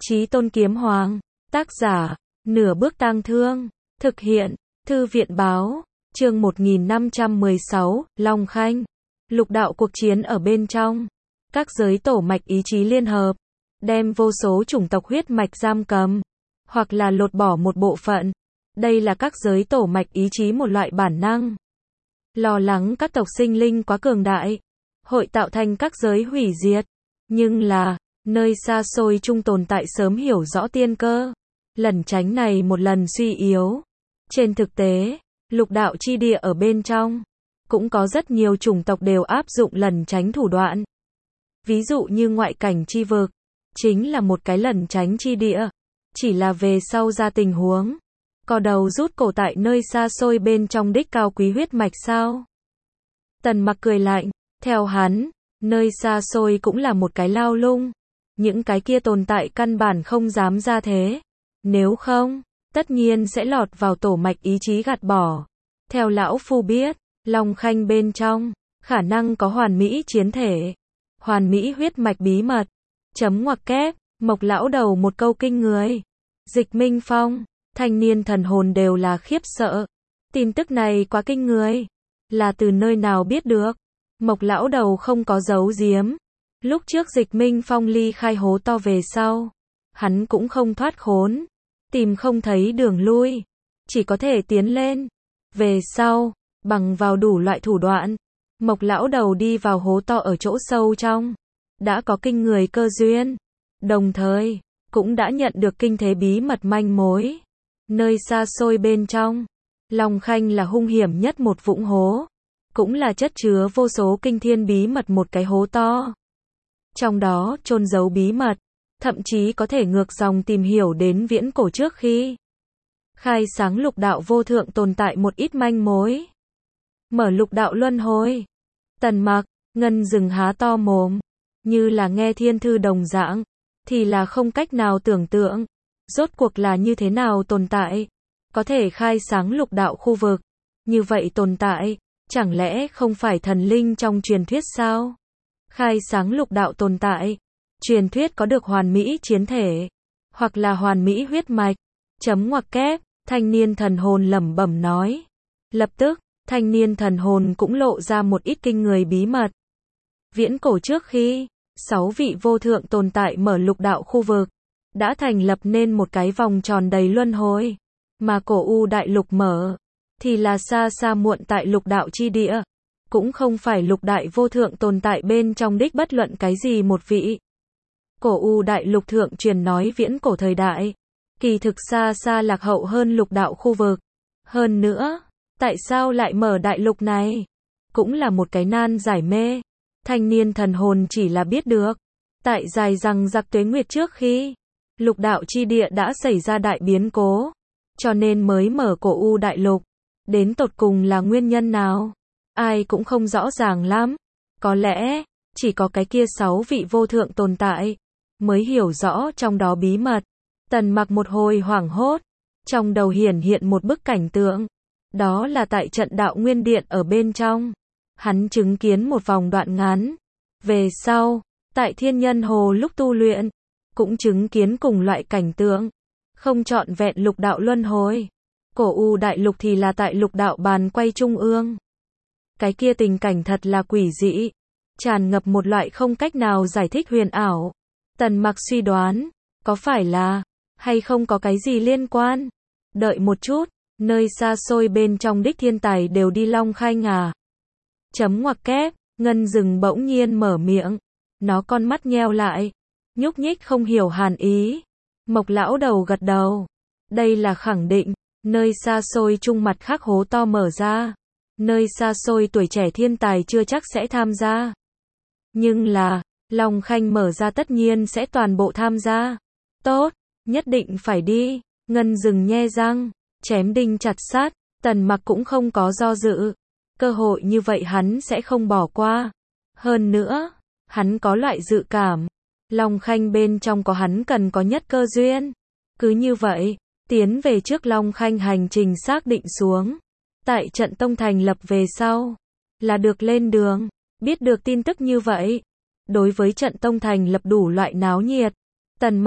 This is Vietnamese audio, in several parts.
Chí Tôn Kiếm Hoàng. Tác giả, Nửa Bước Tang Thương. Thực hiện, Thư viện Báo. Chương 1516, Long Khanh. Lục đạo cuộc chiến ở bên trong. Các giới tổ mạch ý chí liên hợp, đem vô số chủng tộc huyết mạch giam cầm, hoặc là lột bỏ một bộ phận. Đây là các giới tổ mạch ý chí một loại bản năng. Lo lắng các tộc sinh linh quá cường đại, hội tạo thành các giới hủy diệt. Nhưng là, nơi xa xôi chung tồn tại sớm hiểu rõ tiên cơ, lẩn tránh này một lần suy yếu. Trên thực tế, lục đạo chi địa ở bên trong, cũng có rất nhiều chủng tộc đều áp dụng lẩn tránh thủ đoạn. Ví dụ như ngoại cảnh chi vực, chính là một cái lẩn tránh chi địa, chỉ là về sau ra tình huống, co đầu rút cổ tại nơi xa xôi bên trong đích cao quý huyết mạch sao? Tần Mặc cười lạnh, theo hắn, nơi xa xôi cũng là một cái lao lung, những cái kia tồn tại căn bản không dám ra thế, nếu không, tất nhiên sẽ lọt vào tổ mạch ý chí gạt bỏ. Theo lão phu biết, Long Khanh bên trong, khả năng có hoàn mỹ chiến thể, hoàn mỹ huyết mạch bí mật. Chấm ngoặc kép, Mộc lão đầu một câu kinh người. Dịch Minh Phong, thanh niên thần hồn đều là khiếp sợ. Tin tức này quá kinh người. Là từ nơi nào biết được? Mộc lão đầu không có giấu giếm. Lúc trước Dịch Minh Phong ly khai hố to về sau, hắn cũng không thoát khốn, tìm không thấy đường lui, chỉ có thể tiến lên. Về sau, bằng vào đủ loại thủ đoạn, Mộc lão đầu đi vào hố to ở chỗ sâu trong, đã có kinh người cơ duyên, đồng thời cũng đã nhận được kinh thế bí mật manh mối. Nơi xa xôi bên trong, Long Khanh là hung hiểm nhất một vũng hố, cũng là chất chứa vô số kinh thiên bí mật một cái hố to. Trong đó chôn giấu bí mật, thậm chí có thể ngược dòng tìm hiểu đến viễn cổ trước khi khai sáng lục đạo vô thượng tồn tại một ít manh mối. Mở lục đạo luân hồi. Tần Mặc, Ngân Dừng há to mồm, như là nghe thiên thư đồng dạng, thì là không cách nào tưởng tượng, rốt cuộc là như thế nào tồn tại, có thể khai sáng lục đạo khu vực. Như vậy tồn tại, chẳng lẽ không phải thần linh trong truyền thuyết sao? Khai sáng lục đạo tồn tại, truyền thuyết có được hoàn mỹ chiến thể, hoặc là hoàn mỹ huyết mạch. Chấm ngoặc kép, thanh niên thần hồn lẩm bẩm nói. Lập tức, thanh niên thần hồn cũng lộ ra một ít kinh người bí mật. Viễn cổ trước khi 6 vị vô thượng tồn tại mở lục đạo khu vực, đã thành lập nên một cái vòng tròn đầy luân hồi, mà cổ U đại lục mở, thì là xa xa muộn tại lục đạo chi địa, cũng không phải lục đại vô thượng tồn tại bên trong đích bất luận cái gì một vị. Cổ U đại lục thượng truyền nói viễn cổ thời đại, kỳ thực xa xa lạc hậu hơn lục đạo khu vực. Hơn nữa, tại sao lại mở đại lục này? Cũng là một cái nan giải mê. Thanh niên thần hồn chỉ là biết được, tại dài rằng giặc tuế nguyệt trước khi lục đạo chi địa đã xảy ra đại biến cố, cho nên mới mở cổ U đại lục. Đến tột cùng là nguyên nhân nào? Ai cũng không rõ ràng lắm. Có lẽ, chỉ có cái kia 6 vị vô thượng tồn tại, mới hiểu rõ trong đó bí mật. Tần Mặc một hồi hoảng hốt, trong đầu hiển hiện một bức cảnh tượng. Đó là tại trận đạo nguyên điện ở bên trong. Hắn chứng kiến một vòng đoạn ngắn. Về sau, tại Thiên Nhân Hồ lúc tu luyện, cũng chứng kiến cùng loại cảnh tượng. Không trọn vẹn lục đạo luân hồi. Cổ U đại lục thì là tại lục đạo bàn quay trung ương. Cái kia tình cảnh thật là quỷ dị, tràn ngập một loại không cách nào giải thích huyền ảo. Tần Mặc suy đoán, có phải là, hay không có cái gì liên quan? Đợi một chút, nơi xa xôi bên trong đích thiên tài đều đi Long Khanh à? Chấm ngoặc kép, Ngân Dừng bỗng nhiên mở miệng, nó con mắt nheo lại, nhúc nhích không hiểu hàn ý. Mộc lão đầu gật đầu, đây là khẳng định. Nơi xa xôi chung mặt khác hố to mở ra, nơi xa xôi tuổi trẻ thiên tài chưa chắc sẽ tham gia. Nhưng là, Long Khanh mở ra tất nhiên sẽ toàn bộ tham gia. Tốt, nhất định phải đi. Ngân Dừng nhe răng, chém đinh chặt sắt. Tần Mặc cũng không có do dự. Cơ hội như vậy hắn sẽ không bỏ qua. Hơn nữa, hắn có loại dự cảm, Long Khanh bên trong có hắn cần có nhất cơ duyên. Cứ như vậy, tiến về trước Long Khanh hành trình xác định xuống. Tại trận tông thành lập về sau, là được lên đường. Biết được tin tức như vậy, đối với trận tông thành lập đủ loại náo nhiệt. Tần Mặc,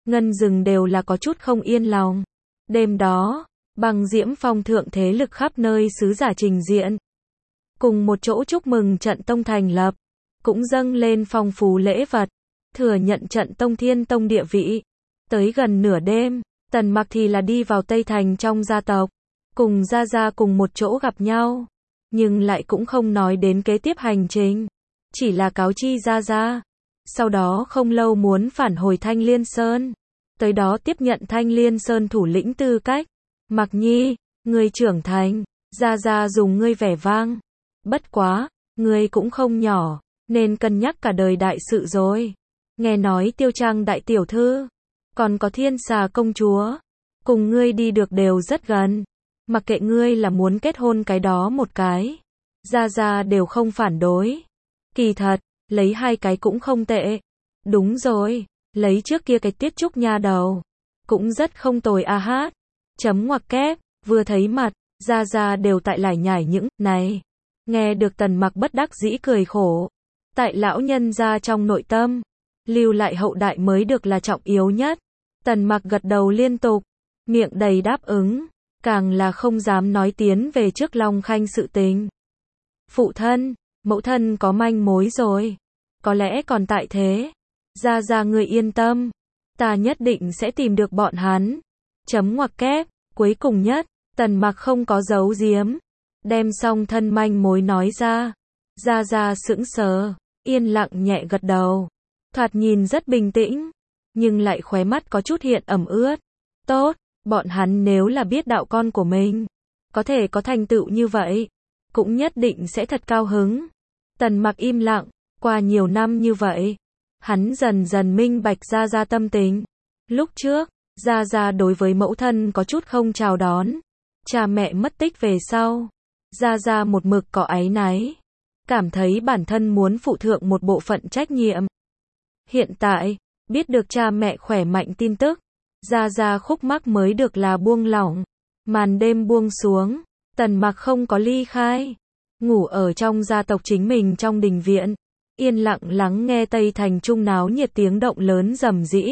Ngân Dừng đều là có chút không yên lòng. Đêm đó, Băng Diễm Phong thượng thế lực khắp nơi sứ giả trình diện. Cùng một chỗ chúc mừng trận tông thành lập, cũng dâng lên phong phú lễ vật, thừa nhận trận tông thiên tông địa vị. Tới gần nửa đêm, Tần Mặc thì là đi vào Tây Thành trong gia tộc, cùng Gia Gia cùng một chỗ gặp nhau, nhưng lại cũng không nói đến kế tiếp hành trình, chỉ là cáo chi Gia Gia. Sau đó không lâu muốn phản hồi Thanh Liên Sơn, tới đó tiếp nhận Thanh Liên Sơn thủ lĩnh tư cách. Mặc Nhi, ngươi trưởng thành, Gia Gia dùng ngươi vẻ vang. Bất quá, ngươi cũng không nhỏ, nên cân nhắc cả đời đại sự rồi. Nghe nói Tiêu Trang đại tiểu thư, còn có Thiên Xà công chúa, cùng ngươi đi được đều rất gần. Mặc kệ ngươi là muốn kết hôn cái đó một cái, Gia Gia đều không phản đối. Kỳ thật, lấy hai cái cũng không tệ. Đúng rồi, lấy trước kia cái Tiết Trúc nha đầu, cũng rất không tồi a hát. Chấm ngoặc kép, vừa thấy mặt, Gia Gia đều tại lải nhải những này. Nghe được Tần Mặc bất đắc dĩ cười khổ. Tại lão nhân gia trong nội tâm, lưu lại hậu đại mới được là trọng yếu nhất. Tần Mặc gật đầu liên tục, miệng đầy đáp ứng, càng là không dám nói tiến về trước Long Khanh sự tình. Phụ thân, mẫu thân có manh mối rồi, có lẽ còn tại thế. Gia Gia người yên tâm, ta nhất định sẽ tìm được bọn hắn. Chấm ngoặc kép, cuối cùng nhất, Tần Mặc không có giấu giếm, đem xong thân manh mối nói ra. Gia Gia sững sờ, yên lặng nhẹ gật đầu, thoạt nhìn rất bình tĩnh, nhưng lại khóe mắt có chút hiện ẩm ướt. Tốt, bọn hắn nếu là biết đạo con của mình có thể có thành tựu như vậy, cũng nhất định sẽ thật cao hứng. Tần Mặc im lặng, qua nhiều năm như vậy, hắn dần dần minh bạch Gia Gia tâm tình. Lúc trước, Gia Gia đối với mẫu thân có chút không chào đón, cha mẹ mất tích về sau, Gia Gia một mực có áy náy, cảm thấy bản thân muốn phụ thượng một bộ phận trách nhiệm. Hiện tại, biết được cha mẹ khỏe mạnh tin tức, Gia Gia khúc mắc mới được là buông lỏng. Màn đêm buông xuống, Tần Mặc không có ly khai, ngủ ở trong gia tộc chính mình trong đình viện, yên lặng lắng nghe Tây Thành trung náo nhiệt tiếng động lớn rầm rĩ.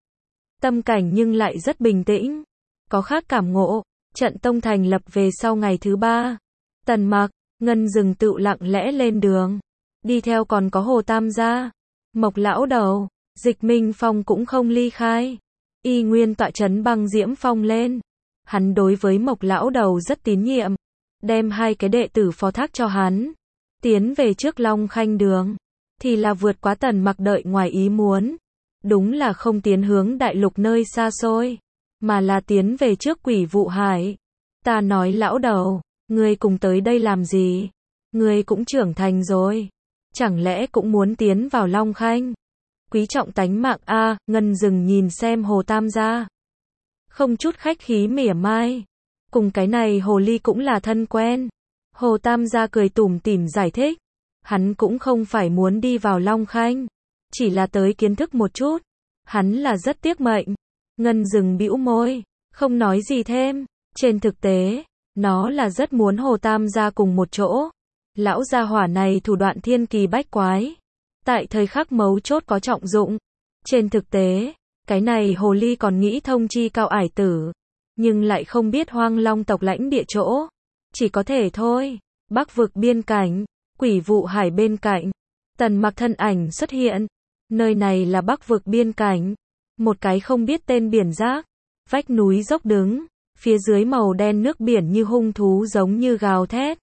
Tâm cảnh nhưng lại rất bình tĩnh, có khác cảm ngộ. Trận tông thành lập về sau ngày thứ 3, Tần Mặc, Ngân Dừng tự lặng lẽ lên đường, đi theo còn có Hồ Tam gia, Mộc lão đầu, Dịch Minh Phong cũng không ly khai, y nguyên tọa trấn Băng Diễm Phong lên. Hắn đối với Mộc lão đầu rất tín nhiệm, đem hai cái đệ tử phó thác cho hắn. Tiến về trước Long Khanh đường, thì là vượt quá Tần Mặc đợi ngoài ý muốn. Đúng là không tiến hướng đại lục nơi xa xôi, mà là tiến về trước Quỷ Vụ Hải. Ta nói lão đầu, ngươi cùng tới đây làm gì? Ngươi cũng trưởng thành rồi, chẳng lẽ cũng muốn tiến vào Long Khanh? Quý trọng tánh mạng a. Ngân Dừng nhìn xem Hồ Tam gia, không chút khách khí mỉa mai, cùng cái này hồ ly cũng là thân quen. Hồ Tam gia cười tủm tỉm giải thích, hắn cũng không phải muốn đi vào Long Khanh, chỉ là tới kiến thức một chút. Hắn là rất tiếc mệnh. Ngân Dừng bĩu môi, không nói gì thêm. Trên thực tế, nó là rất muốn Hồ Tam gia cùng một chỗ. Lão gia hỏa này thủ đoạn thiên kỳ bách quái, tại thời khắc mấu chốt có trọng dụng. Trên thực tế, cái này hồ ly còn nghĩ thông chi Cao Ải Tử, nhưng lại không biết Hoang Long tộc lãnh địa chỗ. Chỉ có thể thôi. Bắc vực biên cảnh, Quỷ Vụ Hải bên cạnh, Tần Mặc thân ảnh xuất hiện. Nơi này là Bắc vực biên cảnh, một cái không biết tên biển rác, vách núi dốc đứng, phía dưới màu đen nước biển như hung thú giống như gào thét,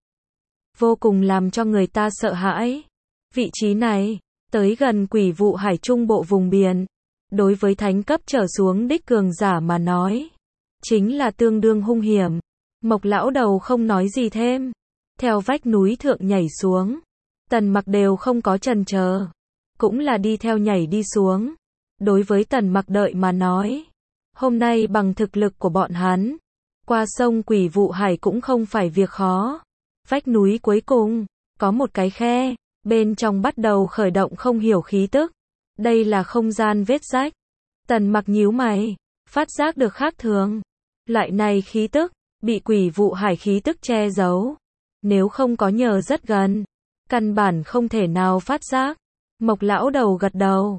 vô cùng làm cho người ta sợ hãi. Vị trí này, tới gần Quỷ Vụ Hải trung bộ vùng biển, đối với thánh cấp trở xuống đích cường giả mà nói, chính là tương đương hung hiểm. Mộc lão đầu không nói gì thêm, theo vách núi thượng nhảy xuống. Tần Mặc đều không có chần chờ, cũng là đi theo nhảy đi xuống. Đối với Tần Mặc đợi mà nói, hôm nay bằng thực lực của bọn hắn, qua sông Quỷ Vụ Hải cũng không phải việc khó. Vách núi cuối cùng, có một cái khe, bên trong bắt đầu khởi động không hiểu khí tức. Đây là không gian vết rách. Tần Mặc nhíu mày, phát giác được khác thường. Loại này khí tức, bị Quỷ Vụ Hải khí tức che giấu. Nếu không có nhờ rất gần, căn bản không thể nào phát giác. Mộc lão đầu gật đầu.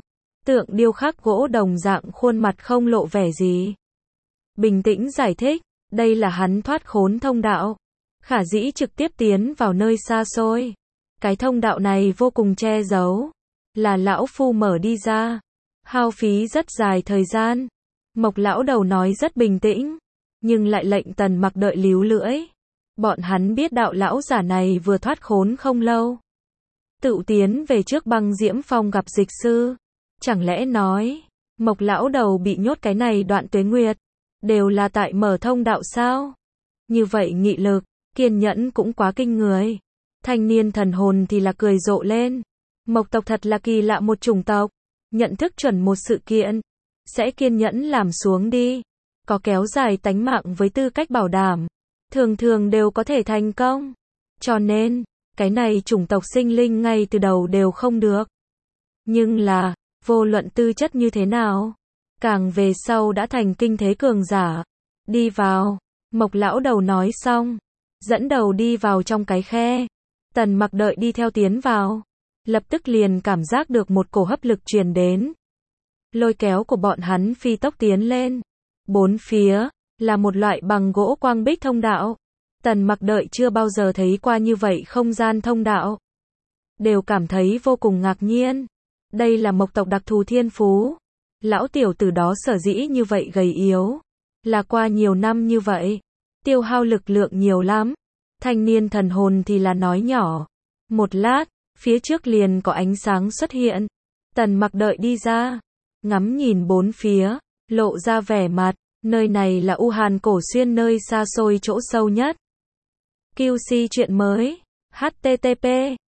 Tượng điêu khắc gỗ đồng dạng khuôn mặt không lộ vẻ gì. Bình tĩnh giải thích, đây là hắn thoát khốn thông đạo. Khả dĩ trực tiếp tiến vào nơi xa xôi. Cái thông đạo này vô cùng che giấu. Là lão phu mở đi ra. Hao phí rất dài thời gian. Mộc lão đầu nói rất bình tĩnh. Nhưng lại lệnh Tần Mặc đợi líu lưỡi. Bọn hắn biết đạo lão giả này vừa thoát khốn không lâu. Tự tiến về trước Băng Diễm Phong gặp dịch sư. Chẳng lẽ nói, Mộc lão đầu bị nhốt cái này đoạn tuế nguyệt. Đều là tại mở thông đạo sao? Như vậy nghị lực, kiên nhẫn cũng quá kinh người. Thanh niên thần hồn thì là cười rộ lên. Mộc tộc thật là kỳ lạ một chủng tộc. Nhận thức chuẩn một sự kiện. Sẽ kiên nhẫn làm xuống đi. Có kéo dài tánh mạng với tư cách bảo đảm. Thường thường đều có thể thành công. Cho nên, cái này chủng tộc sinh linh ngay từ đầu đều không được. Nhưng là, vô luận tư chất như thế nào, càng về sau đã thành kinh thế cường giả. Đi vào, Mộc lão đầu nói xong, dẫn đầu đi vào trong cái khe. Tần Mặc đợi đi theo tiến vào, lập tức liền cảm giác được một cổ hấp lực truyền đến. Lôi kéo của bọn hắn phi tốc tiến lên. Bốn phía là một loại bằng gỗ quang bích thông đạo. Tần Mặc đợi chưa bao giờ thấy qua như vậy không gian thông đạo. Đều cảm thấy vô cùng ngạc nhiên. Đây là Mộc tộc đặc thù thiên phú. Lão tiểu tử đó sở dĩ như vậy gầy yếu. Là qua nhiều năm như vậy. Tiêu hao lực lượng nhiều lắm. Thanh niên thần hồn thì là nói nhỏ. Một lát, phía trước liền có ánh sáng xuất hiện. Tần Mặc đợi đi ra. Ngắm nhìn bốn phía. Lộ ra vẻ mặt. Nơi này là U Hàn Cổ Xuyên, nơi xa xôi chỗ sâu nhất. QC chuyện mới. http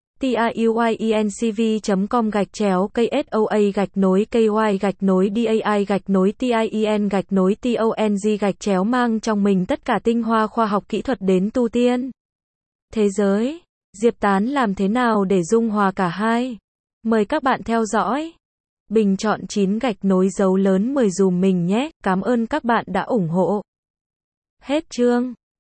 tiuyencv.com/KSOA-KY-DAI-TIEN-TONG mang trong mình tất cả tinh hoa khoa học kỹ thuật đến tu tiên. Thế giới, Diệp Tán làm thế nào để dung hòa cả hai? Mời các bạn theo dõi. Bình chọn 9 gạch nối dấu lớn 10 dùm mình nhé, cảm ơn các bạn đã ủng hộ. Hết chương.